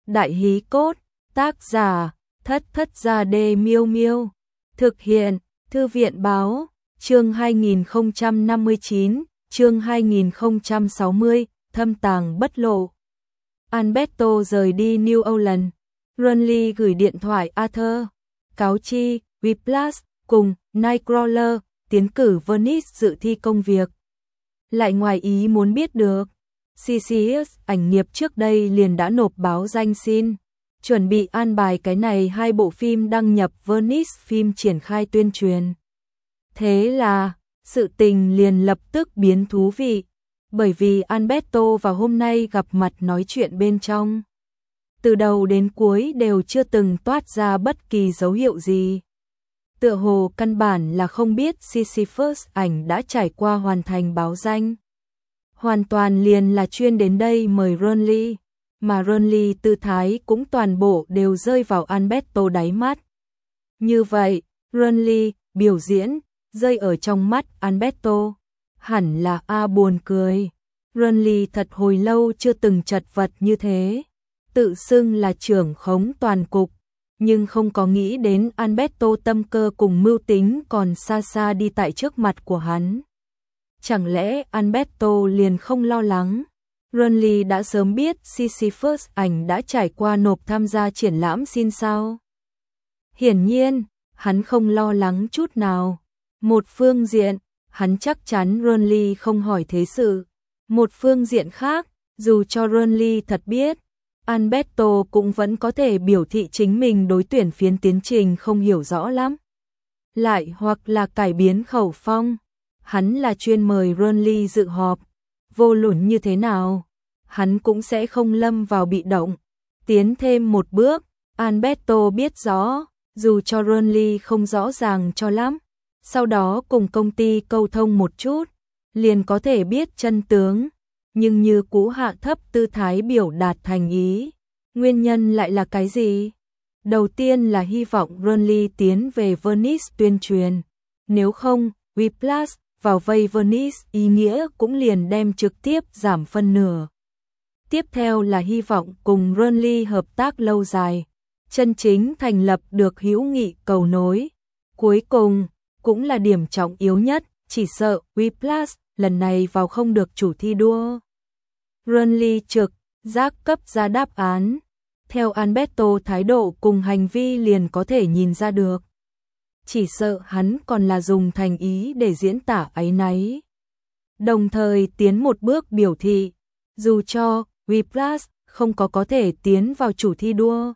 Đại hí cốt, tác giả, Thất Thất Gia Đê Miêu Miêu. Thực hiện, Thư viện báo, chương 2059, chương 2060, thâm tàng bất lộ. Alberto rời đi New Orleans. Runley gửi điện thoại Arthur, cáo chi, Whiplash, cùng Nightcrawler, tiến cử Venice dự thi công việc. Lại ngoài ý muốn biết được, CCS ảnh nghiệp trước đây liền đã nộp báo danh xin, chuẩn bị an bài cái này hai bộ phim đăng nhập Venice phim triển khai tuyên truyền. Thế là, sự tình liền lập tức biến thú vị, bởi vì Alberto vào hôm nay gặp mặt nói chuyện bên trong. Từ đầu đến cuối đều chưa từng toát ra bất kỳ dấu hiệu gì. Tựa hồ căn bản là không biết Sisyphus ảnh đã trải qua hoàn thành báo danh. Hoàn toàn liền là chuyên đến đây mời Runley, mà Runley tư thái cũng toàn bộ đều rơi vào Alberto đáy mắt. Như vậy, Runley biểu diễn rơi ở trong mắt Alberto, hẳn là buồn cười. Runley thật hồi lâu chưa từng chật vật như thế, tự xưng là trưởng khống toàn cục, nhưng không có nghĩ đến Alberto tâm cơ cùng mưu tính còn xa xa đi tại trước mặt của hắn. Chẳng lẽ Alberto liền không lo lắng? Runley đã sớm biết Sisyphus ảnh đã trải qua nộp tham gia triển lãm xin sao? Hiển nhiên, hắn không lo lắng chút nào. Một phương diện, hắn chắc chắn Runley không hỏi thế sự. Một phương diện khác, dù cho Runley thật biết, Alberto cũng vẫn có thể biểu thị chính mình đối tuyển phiến tiến trình không hiểu rõ lắm. Lại hoặc là cải biến khẩu phong. Hắn là chuyên mời Runley dự họp, vô luận như thế nào, hắn cũng sẽ không lâm vào bị động. Tiến thêm một bước, Alberto biết rõ, dù cho Runley không rõ ràng cho lắm, sau đó cùng công ty câu thông một chút, liền có thể biết chân tướng, nhưng như cũ hạ thấp tư thái biểu đạt thành ý. Nguyên nhân lại là cái gì? Đầu tiên là hy vọng Runley tiến về Venice tuyên truyền, nếu không, Whiplash vào vây Venice ý nghĩa cũng liền đem trực tiếp giảm phân nửa. Tiếp theo là hy vọng cùng Runley hợp tác lâu dài, chân chính thành lập được hữu nghị cầu nối. Cuối cùng, cũng là điểm trọng yếu nhất, chỉ sợ Whiplash lần này vào không được chủ thi đua. Runley trực giác cấp ra đáp án, theo Alberto thái độ cùng hành vi liền có thể nhìn ra được. Chỉ sợ hắn còn là dùng thành ý để diễn tả áy náy. Đồng thời tiến một bước biểu thị, dù cho Whiplash không có thể tiến vào chủ thi đua,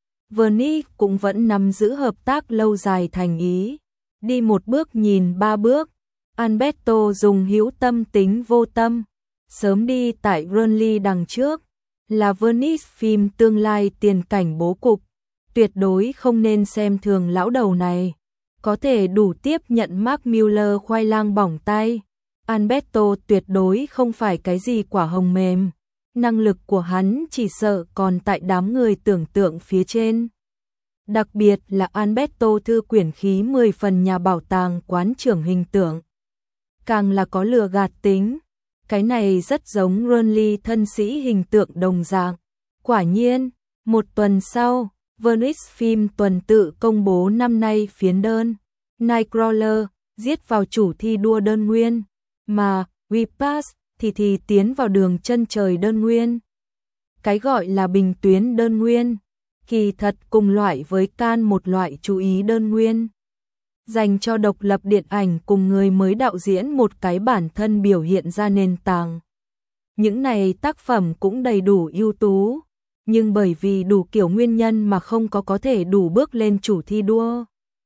Venice cũng vẫn nắm giữ hợp tác lâu dài thành ý. Đi một bước nhìn ba bước, Alberto dùng hữu tâm tính vô tâm, sớm đi tại Runley đằng trước, là Venice phim tương lai tiền cảnh bố cục, tuyệt đối không nên xem thường lão đầu này. Có thể đủ tiếp nhận Mark Miller khoai lang bỏng tay. Alberto tuyệt đối không phải cái gì quả hồng mềm. Năng lực của hắn chỉ sợ còn tại đám người tưởng tượng phía trên. Đặc biệt là Alberto thư quyển khí 10 phần nhà bảo tàng quán trưởng hình tượng. Càng là có lừa gạt tính. Cái này rất giống Runley thân sĩ hình tượng đồng dạng. Quả nhiên, một tuần sau, Venice phim tuần tự công bố năm nay phiến đơn. Nightcrawler giết vào chủ thi đua đơn nguyên, mà Whiplash thì tiến vào đường chân trời đơn nguyên. Cái gọi là bình tuyến đơn nguyên, kỳ thật cùng loại với Cannes một loại chú ý đơn nguyên. Dành cho độc lập điện ảnh cùng người mới đạo diễn một cái bản thân biểu hiện ra nền tảng. Những này tác phẩm cũng đầy đủ ưu tú, nhưng bởi vì đủ kiểu nguyên nhân mà không có thể đủ bước lên chủ thi đua.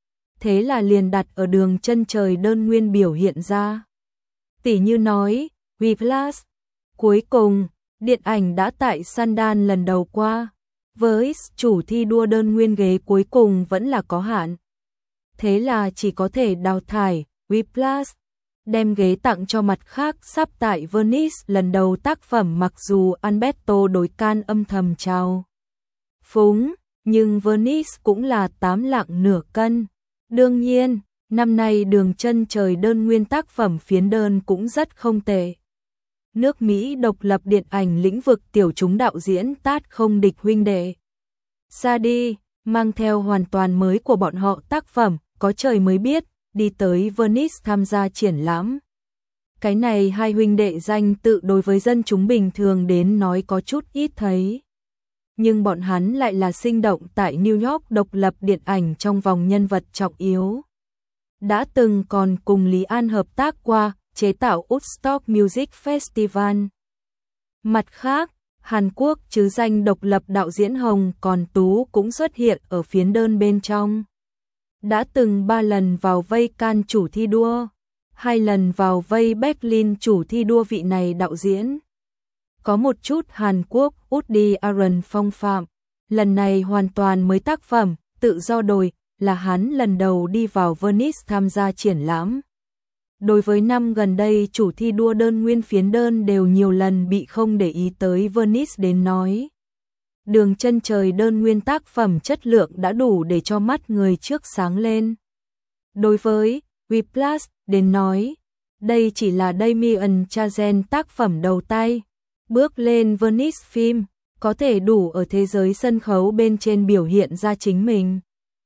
Thế là liền đặt ở đường chân trời đơn nguyên biểu hiện ra. Tỉ như nói, Whiplash. Cuối cùng, điện ảnh đã tại Sundance lần đầu qua, với chủ thi đua đơn nguyên ghế cuối cùng vẫn là có hạn. Thế là chỉ có thể đào thải Whiplash, đem ghế tặng cho mặt khác sắp tại Venice lần đầu tác phẩm. Mặc dù Alberto đối Cannes âm thầm chào phúng, nhưng Venice cũng là 8 lạng nửa cân. Đương nhiên, năm nay đường chân trời đơn nguyên tác phẩm phiến đơn cũng rất không tệ. nước Mỹ độc lập điện ảnh lĩnh vực tiểu chúng đạo diễn Tát không địch huynh đệ. Ra đi, mang theo hoàn toàn mới của bọn họ tác phẩm, có trời mới biết, đi tới Venice tham gia triển lãm. Cái này hai huynh đệ danh tự đối với dân chúng bình thường đến nói có chút ít thấy. Nhưng bọn hắn lại là sinh động tại New York độc lập điện ảnh trong vòng nhân vật trọng yếu. Đã từng còn cùng Lý An hợp tác qua, chế tạo Woodstock Music Festival. Mặt khác, Hàn Quốc chứ danh độc lập đạo diễn Hồng Còn Tú cũng xuất hiện ở phiến đơn bên trong. Đã từng 3 lần vào vây Cannes chủ thi đua, 2 lần vào vây Berlin chủ thi đua vị này đạo diễn. Có một chút Hàn Quốc Woody Allen phong phạm, lần này hoàn toàn mới tác phẩm, Tự do đồi, là hắn lần đầu đi vào Venice tham gia triển lãm. Đối với năm gần đây chủ thi đua đơn nguyên phiến đơn đều nhiều lần bị không để ý tới Venice đến nói. Đường chân trời đơn nguyên tác phẩm chất lượng đã đủ để cho mắt người trước sáng lên. Đối với Whiplash đến nói, đây chỉ là Damien Chazelle tác phẩm đầu tay, bước lên Venice phim, có thể đủ ở thế giới sân khấu bên trên biểu hiện ra chính mình.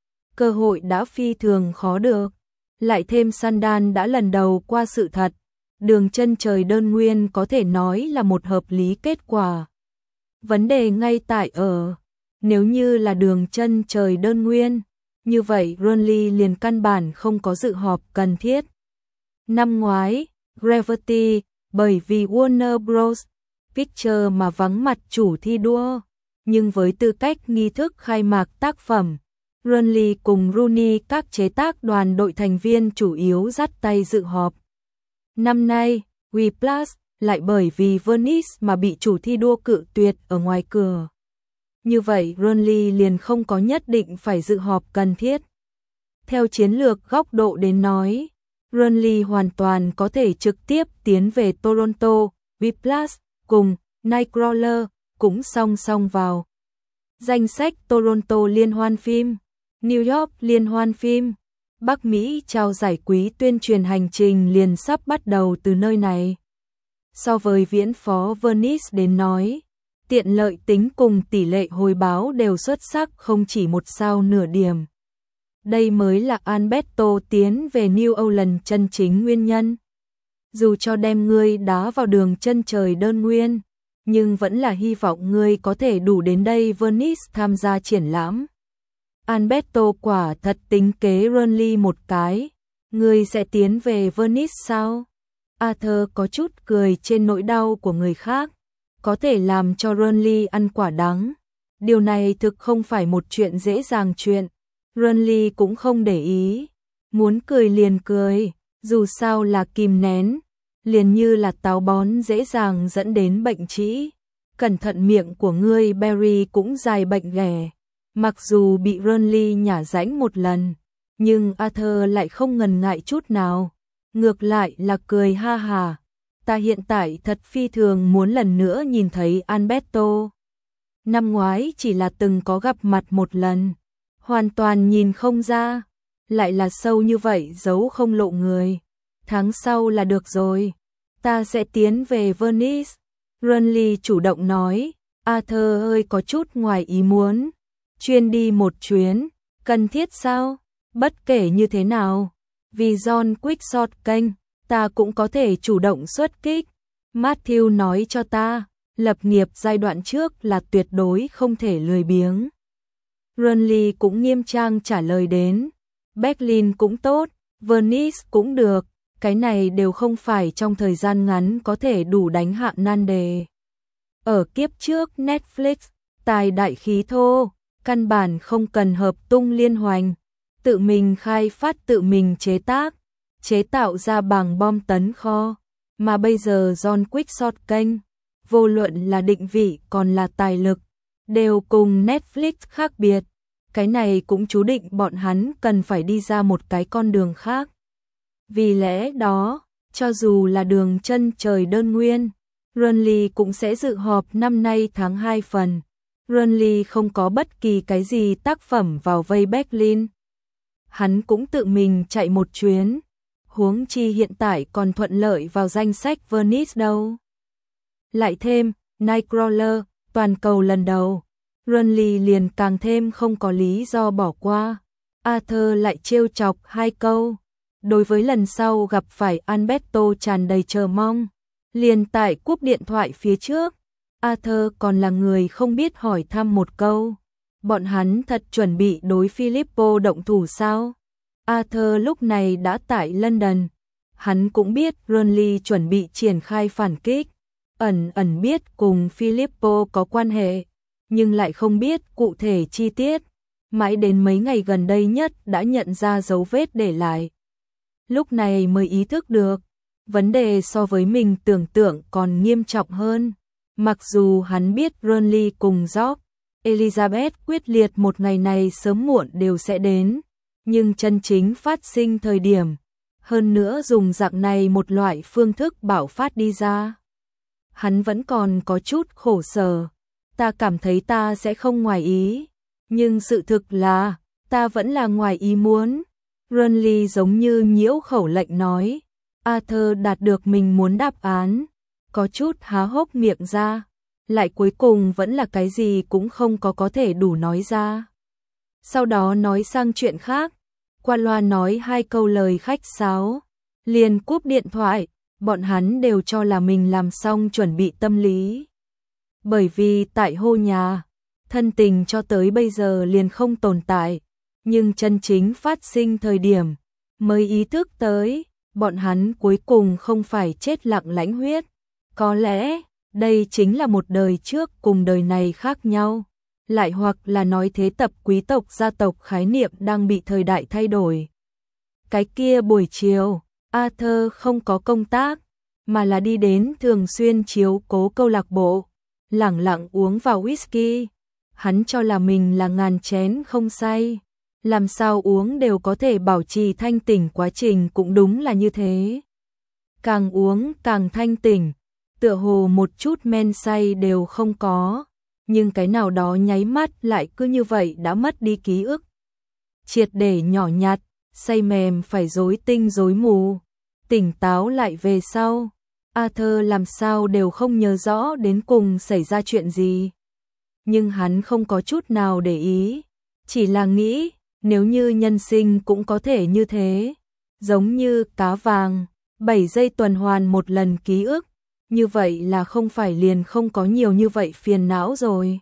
Cơ hội đã phi thường khó được, lại thêm Sundance đã lần đầu qua sự thật, đường chân trời đơn nguyên có thể nói là một hợp lý kết quả. Vấn đề ngay tại ở, nếu như là đường chân trời đơn nguyên, như vậy Ronly liền căn bản không có dự họp cần thiết. Năm ngoái, Gravity, bởi vì Warner Bros. Pictures mà vắng mặt chủ thi đua, nhưng với tư cách nghi thức khai mạc tác phẩm, Ronly cùng Rooney các chế tác đoàn đội thành viên chủ yếu dắt tay dự họp. Năm nay, Whiplash lại bởi vì Venice mà bị chủ thi đua cự tuyệt ở ngoài cửa. Như vậy Ronly liền không có nhất định phải dự họp cần thiết. Theo chiến lược góc độ đến nói, Ronly hoàn toàn có thể trực tiếp tiến về Toronto, Whiplash cùng Nightcrawler cũng song song vào danh sách Toronto liên hoan phim, New York liên hoan phim. Bắc Mỹ trao giải quý tuyên truyền hành trình liền sắp bắt đầu từ nơi này. So với viễn phó Venice đến nói, tiện lợi tính cùng tỷ lệ hồi báo đều xuất sắc không chỉ 1 sao nửa điểm. Đây mới là Alberto tiến về New Orleans chân chính nguyên nhân. Dù cho đem ngươi đá vào đường chân trời đơn nguyên, nhưng vẫn là hy vọng ngươi có thể đủ đến đây Venice tham gia triển lãm. Alberto quả thật tính kế Ronly một cái, ngươi sẽ tiến về Venice sao? Arthur có chút cười trên nỗi đau của người khác, có thể làm cho Ronly ăn quả đắng. Điều này thực không phải một chuyện dễ dàng chuyện. Ronly cũng không để ý, muốn cười liền cười, dù sao là kìm nén, liền như là táo bón dễ dàng dẫn đến bệnh trĩ. Cẩn thận miệng của ngươi Barry cũng dài bệnh ghẻ. Mặc dù bị Ronly nhả rãnh một lần, nhưng Arthur lại không ngần ngại chút nào. Ngược lại là cười ha hà. Ta hiện tại thật phi thường muốn lần nữa nhìn thấy Alberto. Năm ngoái chỉ là từng có gặp mặt một lần. Hoàn toàn nhìn không ra. Lại là sâu như vậy giấu không lộ người. Tháng sau là được rồi. Ta sẽ tiến về Venice. Ronly chủ động nói. Arthur ơi có chút ngoài ý muốn. Chuyên đi một chuyến. Cần thiết sao? Bất kể như thế nào. Vì John Quickshot kênh, ta cũng có thể chủ động xuất kích. Matthew nói cho ta, lập nghiệp giai đoạn trước là tuyệt đối không thể lười biếng. Ronly cũng nghiêm trang trả lời đến. Berlin cũng tốt, Venice cũng được, cái này đều không phải trong thời gian ngắn có thể đủ đánh hạ nan đề. Ở kiếp trước Netflix, tài đại khí thô, căn bản không cần hợp tung liên hoành. Tự mình khai phát tự mình chế tác, chế tạo ra bảng bom tấn kho, mà bây giờ John Quickshot kênh, vô luận là định vị còn là tài lực, đều cùng Netflix khác biệt. Cái này cũng chú định bọn hắn cần phải đi ra một cái con đường khác. Vì lẽ đó, cho dù là đường chân trời đơn nguyên, Ronly cũng sẽ dự họp năm nay tháng 2 phần. Ronly không có bất kỳ cái gì tác phẩm vào vây Berlin. Hắn cũng tự mình chạy một chuyến, huống chi hiện tại còn thuận lợi vào danh sách Venice đâu. Lại thêm Nightcrawler, toàn cầu lần đầu, Renly liền càng thêm không có lý do bỏ qua. Arthur lại trêu chọc 2 câu. Đối với lần sau gặp phải Alberto tràn đầy chờ mong. Liền tại cúp điện thoại phía trước, Arthur còn là người không biết hỏi thăm một câu. Bọn hắn thật chuẩn bị đối Filippo động thủ sao? Arthur lúc này đã tại London. Hắn cũng biết Renly chuẩn bị triển khai phản kích. Ẩn biết cùng Filippo có quan hệ, nhưng lại không biết cụ thể chi tiết. Mãi đến mấy ngày gần đây nhất đã nhận ra dấu vết để lại. Lúc này mới ý thức được, vấn đề so với mình tưởng tượng còn nghiêm trọng hơn. Mặc dù hắn biết Renly cùng George, Elizabeth quyết liệt một ngày này sớm muộn đều sẽ đến, nhưng chân chính phát sinh thời điểm, hơn nữa dùng dạng này một loại phương thức bạo phát đi ra. Hắn vẫn còn có chút khổ sở. Ta cảm thấy ta sẽ không ngoài ý, nhưng sự thực là, ta vẫn là ngoài ý muốn. Renly giống như nhiễu khẩu lệnh nói. Arthur đạt được mình muốn đáp án, có chút há hốc miệng ra, lại cuối cùng vẫn là cái gì cũng không có thể đủ nói ra. Sau đó nói sang chuyện khác, qua loa nói 2 câu lời khách sáo, liền cúp điện thoại. Bọn hắn đều cho là mình làm xong chuẩn bị tâm lý. Bởi vì tại hô nhà, thân tình cho tới bây giờ liền không tồn tại, nhưng chân chính phát sinh thời điểm, mới ý thức tới, bọn hắn cuối cùng không phải chết lặng lãnh huyết. Có lẽ, đây chính là một đời trước cùng đời này khác nhau, lại hoặc là nói thế tập quý tộc gia tộc khái niệm đang bị thời đại thay đổi. Cái kia buổi chiều, Arthur không có công tác, mà là đi đến thường xuyên chiếu cố câu lạc bộ, lẳng lặng uống vào whisky. Hắn cho là mình là ngàn chén không say, làm sao uống đều có thể bảo trì thanh tỉnh, quá trình cũng đúng là như thế. Càng uống càng thanh tỉnh, tựa hồ một chút men say đều không có, nhưng cái nào đó nháy mắt lại cứ như vậy đã mất đi ký ức. Triệt để nhỏ nhặt, say mềm phải rối tinh rối mù, tỉnh táo lại về sau, Arthur làm sao đều không nhớ rõ đến cùng xảy ra chuyện gì. Nhưng hắn không có chút nào để ý, chỉ là nghĩ, nếu như nhân sinh cũng có thể như thế, giống như cá vàng, 7 giây tuần hoàn một lần ký ức, như vậy là không phải liền không có nhiều như vậy phiền não rồi.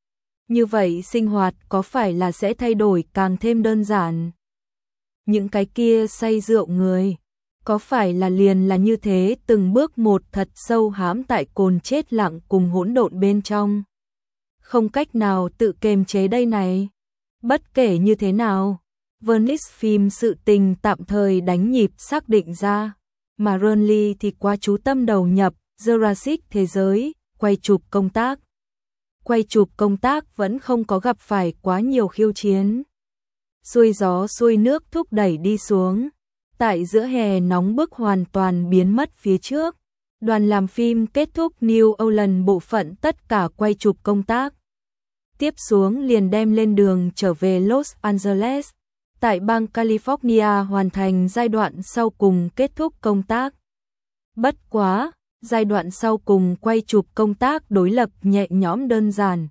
Như vậy sinh hoạt có phải là sẽ thay đổi càng thêm đơn giản? Những cái kia say rượu người, có phải là liền là như thế từng bước một thật sâu hãm tại cồn chết lặng cùng hỗn độn bên trong? Không cách nào tự kiềm chế đây này. Bất kể như thế nào, Venice phim sự tình tạm thời đánh nhịp xác định ra, mà Renly thì quá chú tâm đầu nhập Jurassic thế giới, quay chụp công tác. Quay chụp công tác vẫn không có gặp phải quá nhiều khiêu chiến. Xuôi gió xuôi nước thúc đẩy đi xuống, tại giữa hè nóng bức hoàn toàn biến mất phía trước. Đoàn làm phim kết thúc New Orleans bộ phận tất cả quay chụp công tác. Tiếp xuống liền đem lên đường trở về Los Angeles, tại bang California hoàn thành giai đoạn sau cùng kết thúc công tác. Bất quá, giai đoạn sau cùng quay chụp công tác đối lập nhẹ nhõm đơn giản.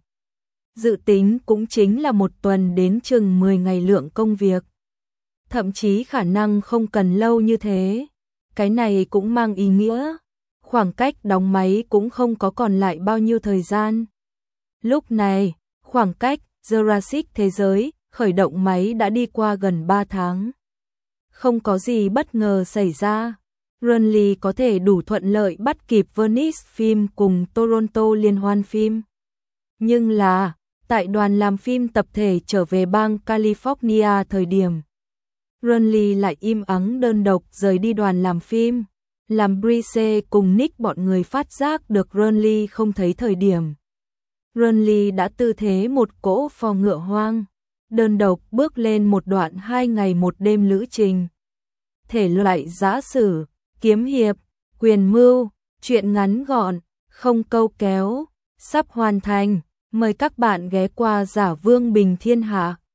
Dự tính cũng chính là 1 tuần đến chừng 10 ngày lượng công việc. Thậm chí khả năng không cần lâu như thế. Cái này cũng mang ý nghĩa, khoảng cách đóng máy cũng không có còn lại bao nhiêu thời gian. Lúc này, khoảng cách Jurassic thế giới khởi động máy đã đi qua gần 3 tháng. Không có gì bất ngờ xảy ra. Renly có thể đủ thuận lợi bắt kịp Venice phim cùng Toronto liên hoan phim. Nhưng là, tại đoàn làm phim tập thể trở về bang California thời điểm, Renly lại im ắng đơn độc rời đi đoàn làm phim, làm Brice cùng Nick bọn người phát giác được Renly không thấy thời điểm. Renly đã tư thế một cỗ phò ngựa hoang, đơn độc bước lên một đoạn 2 ngày 1 đêm lữ trình. Thể loại giã sử, kiếm hiệp, quyền mưu, truyện ngắn gọn, không câu kéo, sắp hoàn thành. Mời các bạn ghé qua Giả Vương Bình Thiên Hạ.